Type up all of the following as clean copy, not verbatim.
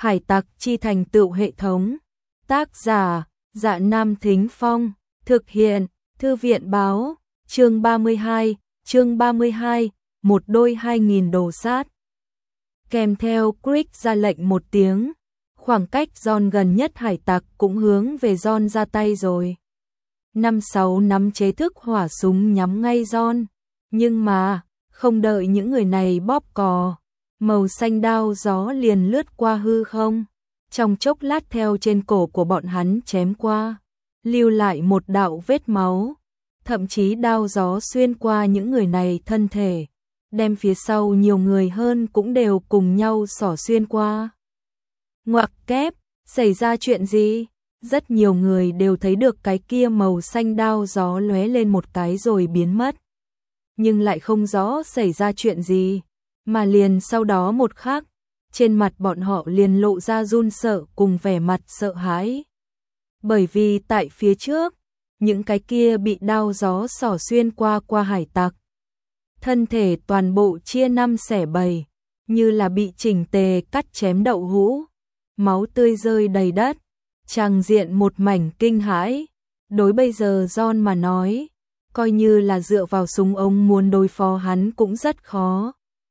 Hải tặc chi thành tựu hệ thống. Tác giả: Dạ Nam Thính Phong. Thực hiện: Thư viện báo. Chương 32, một đôi 2000 đồ sát. Kèm theo Crick ra lệnh một tiếng, khoảng cách John gần nhất hải tặc cũng hướng về John ra tay rồi. 5-6 nắm chế thức hỏa súng nhắm ngay John, nhưng mà không đợi những người này bóp cò, màu xanh đao gió liền lướt qua hư không, trong chốc lát theo trên cổ của bọn hắn chém qua, lưu lại một đạo vết máu, thậm chí đao gió xuyên qua những người này thân thể, đem phía sau nhiều người hơn cũng đều cùng nhau xỏ xuyên qua. Ngoặc kép, xảy ra chuyện gì? Rất nhiều người đều thấy được cái kia màu xanh đao gió lóe lên một cái rồi biến mất. Nhưng lại không rõ xảy ra chuyện gì, mà liền sau đó một khắc, trên mặt bọn họ liền lộ ra run sợ cùng vẻ mặt sợ hãi. Bởi vì tại phía trước, những cái kia bị đao gió xỏ xuyên qua hải tặc, thân thể toàn bộ chia 5 xẻ 7, như là bị chỉnh tề cắt chém đậu hũ, máu tươi rơi đầy đất, tràng diện một mảnh kinh hãi. Đối bây giờ John mà nói, coi như là dựa vào súng ống muốn đối phó hắn cũng rất khó.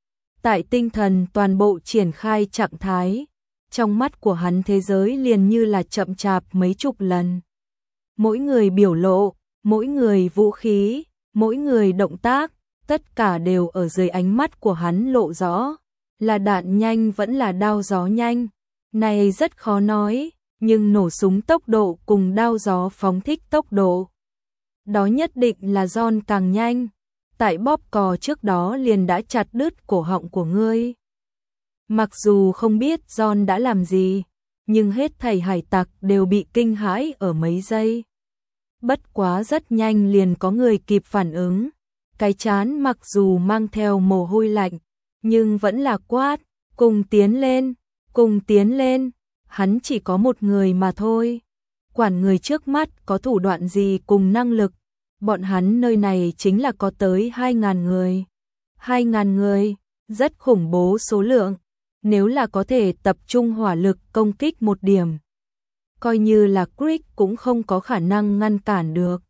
Tại tinh thần toàn bộ triển khai trạng thái, trong mắt của hắn thế giới liền như là chậm chạp mấy chục lần. Mỗi người biểu lộ, mỗi người vũ khí, mỗi người động tác, tất cả đều ở dưới ánh mắt của hắn lộ rõ, là đạn nhanh vẫn là đao gió nhanh. Này rất khó nói, nhưng nổ súng tốc độ cùng đao gió phóng thích tốc độ, đó nhất định là John càng nhanh. Tại bóp cò trước đó liền đã chặt đứt cổ họng của ngươi. Mặc dù không biết John đã làm gì, nhưng hết thảy hải tặc đều bị kinh hãi ở mấy giây. Bất quá rất nhanh liền có người kịp phản ứng, cái trán mặc dù mang theo mồ hôi lạnh, nhưng vẫn là quát, cùng tiến lên, cùng tiến lên. Hắn chỉ có một người mà thôi, quản người trước mắt có thủ đoạn gì cùng năng lực, bọn hắn nơi này chính là có tới 2000 người. 2000 người, rất khủng bố số lượng, nếu là có thể tập trung hỏa lực công kích một điểm, coi như là Crick cũng không có khả năng ngăn cản được,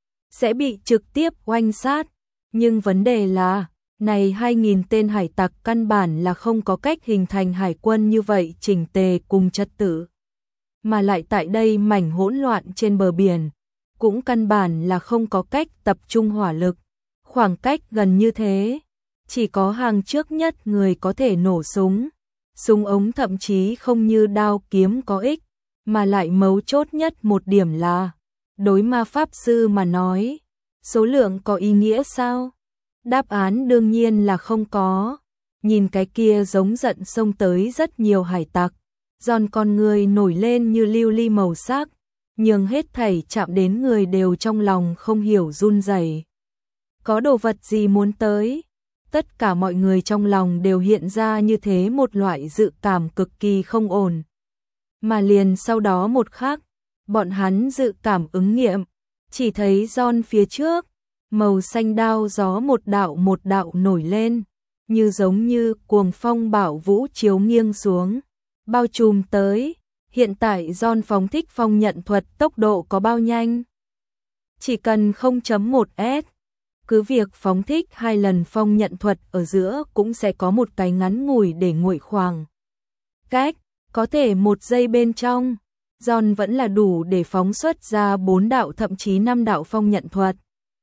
sẽ bị trực tiếp oanh sát. Nhưng vấn đề là, này 2000 tên hải tặc căn bản là không có cách hình thành hải quân như vậy chỉnh tề cùng trật tự. Mà lại tại đây mảnh hỗn loạn trên bờ biển, cũng căn bản là không có cách tập trung hỏa lực. Khoảng cách gần như thế, chỉ có hàng trước nhất người có thể nổ súng. Súng ống thậm chí không như đao kiếm có ích, mà lại mấu chốt nhất một điểm là, đối ma pháp sư mà nói, số lượng có ý nghĩa sao? Đáp án đương nhiên là không có. Nhìn cái kia giống giận xông tới rất nhiều hải tặc, John con người nổi lên như lưu ly màu sắc, nhưng hết thảy chạm đến người đều trong lòng không hiểu run rẩy. Có đồ vật gì muốn tới? Tất cả mọi người trong lòng đều hiện ra như thế một loại dự cảm cực kỳ không ổn. Mà liền sau đó một khắc, bọn hắn dự cảm ứng nghiệm, chỉ thấy John phía trước, màu xanh đao gió một đạo nổi lên, như giống như cuồng phong bão vũ chiếu nghiêng xuống, bao trùm tới. Hiện tại John phóng thích phong nhận thuật tốc độ có bao nhanh? Chỉ cần 0.1s, cứ việc phóng thích 2 lần phong nhận thuật ở giữa cũng sẽ có một cái ngắn ngủi để nguội khoảng cách, có thể 1 giây bên trong, John vẫn là đủ để phóng xuất ra 4 đạo thậm chí 5 đạo phong nhận thuật.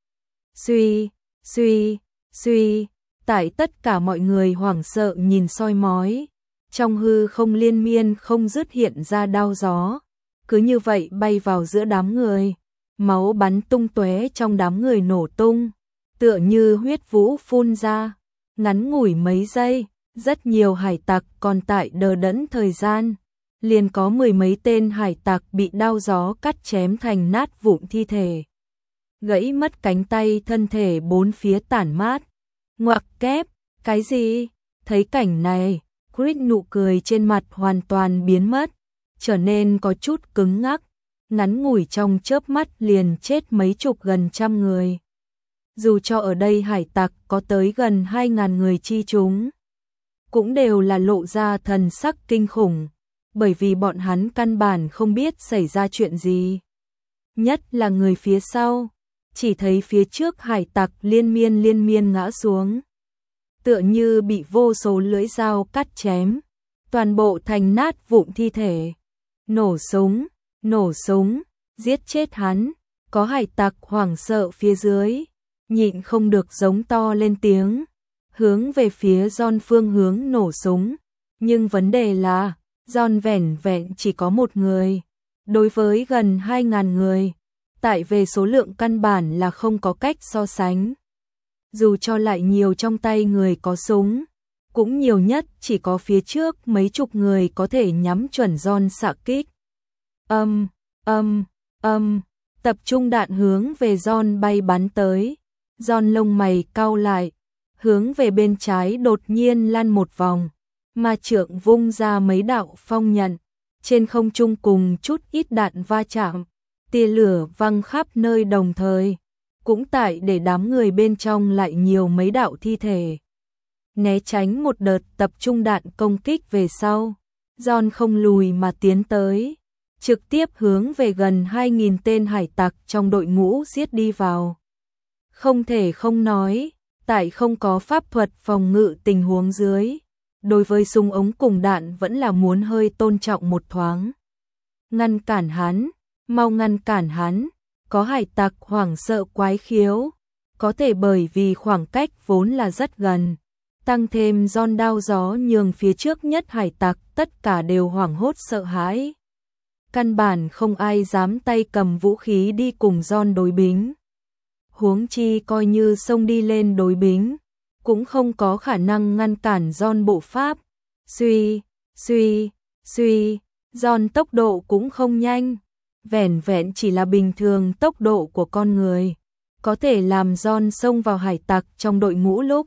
Suy, tại tất cả mọi người hoảng sợ nhìn soi mói, trong hư không liên miên không dứt hiện ra đao gió, cứ như vậy bay vào giữa đám người, máu bắn tung tóe trong đám người nổ tung, tựa như huyết vũ phun ra. Ngắn ngủi mấy giây, rất nhiều hải tặc còn tại đờ đẫn thời gian, liền có 10 mấy tên hải tặc bị đao gió cắt chém thành nát vụn thi thể, gãy mất cánh tay, thân thể bốn phía tản mát. Ngoặc kép, cái gì? Thấy cảnh này, Crick nụ cười trên mặt hoàn toàn biến mất, trở nên có chút cứng ngắc, ngắn ngủi trong chớp mắt liền chết mấy chục gần trăm người. Dù cho ở đây hải tặc có tới gần 2000 người chi chúng, cũng đều là lộ ra thần sắc kinh khủng. bởi vì bọn hắn căn bản không biết xảy ra chuyện gì. Nhất là người phía sau, chỉ thấy phía trước hải tặc liên miên ngã xuống. Tựa như bị vô số lưỡi dao cắt chém, toàn bộ thành nát vụn thi thể. Nổ súng, giết chết hắn, có hải tặc hoảng sợ phía dưới, nhịn không được giống to lên tiếng, hướng về phía John phương hướng nổ súng. Nhưng vấn đề là, John vẻn vẹn chỉ có một người, đối với gần 2.000 người, tại về số lượng căn bản là không có cách so sánh. Dù cho lại nhiều trong tay người có súng, cũng nhiều nhất chỉ có phía trước mấy chục người có thể nhắm chuẩn John xạ kích. Tập trung đạn hướng về John bay bắn tới. John lông mày cau lại, hướng về bên trái đột nhiên lăn một vòng, ma trượng vung ra mấy đạo phong nhận, trên không trung cùng chút ít đạn va chạm, tia lửa văng khắp nơi đồng thời, cũng tại để đám người bên trong lại nhiều mấy đạo thi thể. Né tránh một đợt tập trung đạn công kích về sau, John không lùi mà tiến tới, trực tiếp hướng về gần 2.000 tên hải tặc trong đội ngũ giết đi vào. Không thể không nói, tại không có pháp thuật phòng ngự tình huống dưới, đối với súng ống cùng đạn vẫn là muốn hơi tôn trọng một thoáng. Ngăn cản hắn, mau ngăn cản hắn, có hải tặc hoảng sợ quái khiếu, có thể bởi vì khoảng cách vốn là rất gần, tăng thêm John đao gió nhường phía trước nhất hải tặc tất cả đều hoảng hốt sợ hãi. Căn bản không ai dám tay cầm vũ khí đi cùng John đối bính. Huống chi coi như xông đi lên đối bính, cũng không có khả năng ngăn cản John bộ pháp. Suy, John tốc độ cũng không nhanh, vẻn vẹn chỉ là bình thường tốc độ của con người, có thể làm John xông vào hải tặc trong đội ngũ lúc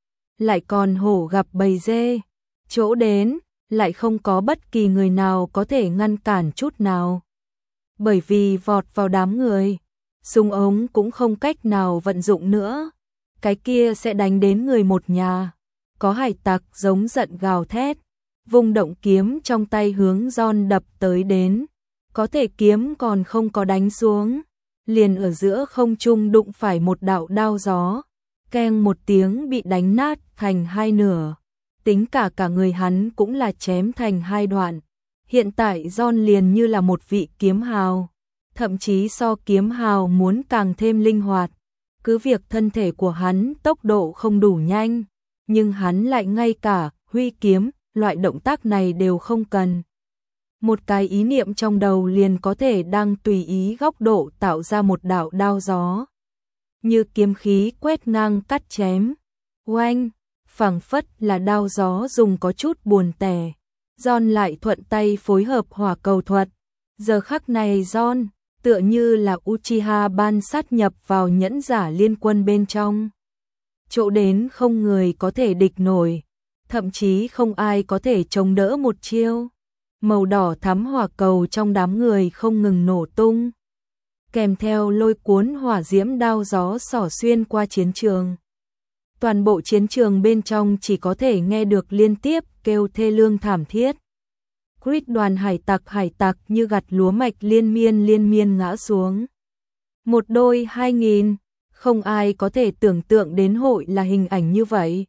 lại còn hổ gặp bầy dê, chỗ đến lại không có bất kỳ người nào có thể ngăn cản chút nào. Bởi vì vọt vào đám người, súng ống cũng không cách nào vận dụng nữa, cái kia sẽ đánh đến người một nhà. Có hải tặc giống giận gào thét, vung động kiếm trong tay hướng John đập tới đến, có thể kiếm còn không có đánh xuống, liền ở giữa không trung đụng phải một đạo đao gió, keng một tiếng bị đánh nát thành hai nửa. Tính cả người hắn cũng là chém thành hai đoạn. Hiện tại John liền như là một vị kiếm hào, thậm chí so kiếm hào muốn càng thêm linh hoạt. Cứ việc thân thể của hắn tốc độ không đủ nhanh, nhưng hắn lại ngay cả huy kiếm, loại động tác này đều không cần. Một cái ý niệm trong đầu liền có thể đang tùy ý góc độ tạo ra một đạo đao gió. Như kiếm khí quét ngang cắt chém. Oanh! Phảng phất là đao gió dùng có chút buồn tẻ. John lại thuận tay phối hợp hỏa cầu thuật. Giờ khắc này John tựa như là Uchiha ban sát nhập vào nhẫn giả liên quân bên trong. Chỗ đến không người có thể địch nổi, thậm chí không ai có thể chống đỡ một chiêu. Màu đỏ thắm hỏa cầu trong đám người không ngừng nổ tung, kèm theo lôi cuốn hỏa diễm đao gió xỏ xuyên qua chiến trường. Toàn bộ chiến trường bên trong chỉ có thể nghe được liên tiếp kêu thê lương thảm thiết. Creed đoàn hải tặc như gặt lúa mạch liên miên ngã xuống. Một đôi 2.000, không ai có thể tưởng tượng đến hội là hình ảnh như vậy.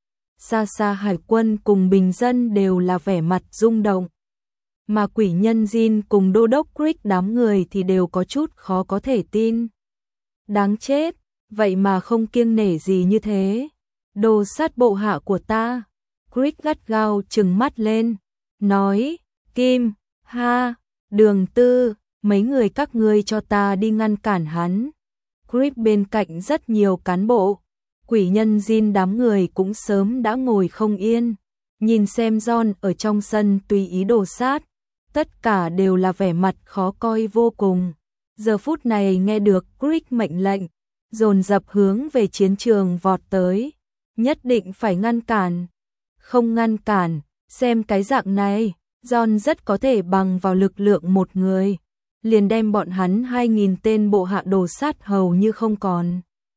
Xa xa hải quân cùng bình dân đều là vẻ mặt rung động. Mà quỷ nhân Jin cùng đô đốc Creed đám người thì đều có chút khó có thể tin. Đáng chết, vậy mà không kiêng nể gì như thế. Đồ sát bộ hạ của ta. Creed gắt gao trừng mắt lên, nói, Kim, Ha, Đường Tư, mấy người các ngươi cho ta đi ngăn cản hắn. Creed bên cạnh rất nhiều cán bộ, quỷ nhân Jin đám người cũng sớm đã ngồi không yên, nhìn xem John ở trong sân tùy ý đồ sát, tất cả đều là vẻ mặt khó coi vô cùng. Giờ phút này nghe được Creed mệnh lệnh, dồn dập hướng về chiến trường vọt tới, nhất định phải ngăn cản. Không ngăn cản, xem cái dạng này, John rất có thể bằng vào lực lượng một người, liền đem bọn hắn 2.000 tên bộ hạ đồ sát hầu như không còn.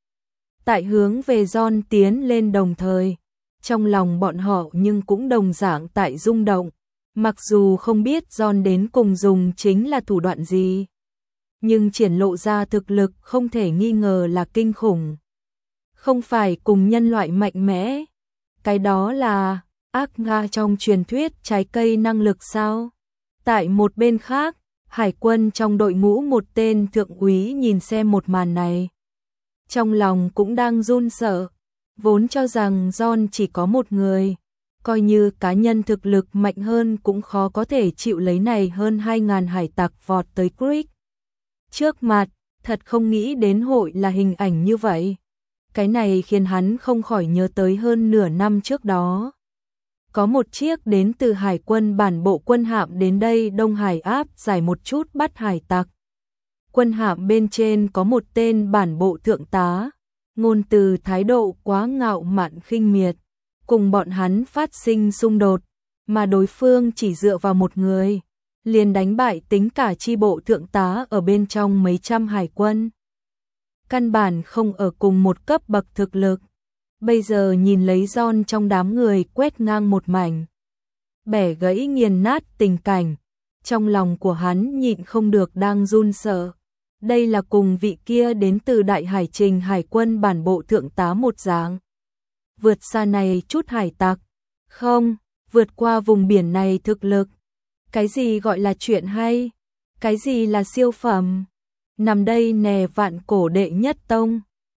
Tại hướng về John tiến lên đồng thời, trong lòng bọn họ nhưng cũng đồng dạng tại rung động, Mặc dù không biết John đến cùng dùng chính là thủ đoạn gì, nhưng triển lộ ra thực lực không thể nghi ngờ là kinh khủng. Không phải cùng nhân loại mạnh mẽ, cái đó là ác nga trong truyền thuyết trái cây năng lực sao? Tại một bên khác, hải quân trong đội ngũ một tên thượng úy nhìn xem một màn này. Trong lòng cũng đang run sợ, vốn cho rằng John chỉ có một người, coi như cá nhân thực lực mạnh hơn cũng khó có thể chịu lấy này hơn 2.000 hải tặc vọt tới Creek. Trước mặt, thật không nghĩ đến hội là hình ảnh như vậy. Cái này khiến hắn không khỏi nhớ tới hơn nửa năm trước đó. Có một chiếc đến từ hải quân bản bộ quân hạm đến đây Đông Hải áp giải một chút bắt hải tặc. Quân hạm bên trên có một tên bản bộ thượng tá, ngôn từ thái độ quá ngạo mạn khinh miệt, cùng bọn hắn phát sinh xung đột, mà đối phương chỉ dựa vào một người, liền đánh bại tính cả chi bộ thượng tá ở bên trong mấy trăm hải quân. Căn bản không ở cùng một cấp bậc thực lực. Bây giờ nhìn lấy John trong đám người quét ngang một mảnh, bẻ gãy nghiền nát tình cảnh, trong lòng của hắn nhịn không được đang run sợ. Đây là cùng vị kia đến từ Đại Hải Trình Hải quân bản bộ thượng tá một dạng. Vượt xa này chút hải tặc, không, vượt qua vùng biển này thực lực. Cái gì gọi là chuyện hay? Cái gì là siêu phẩm? Nằm đây nè vạn cổ đệ nhất tông.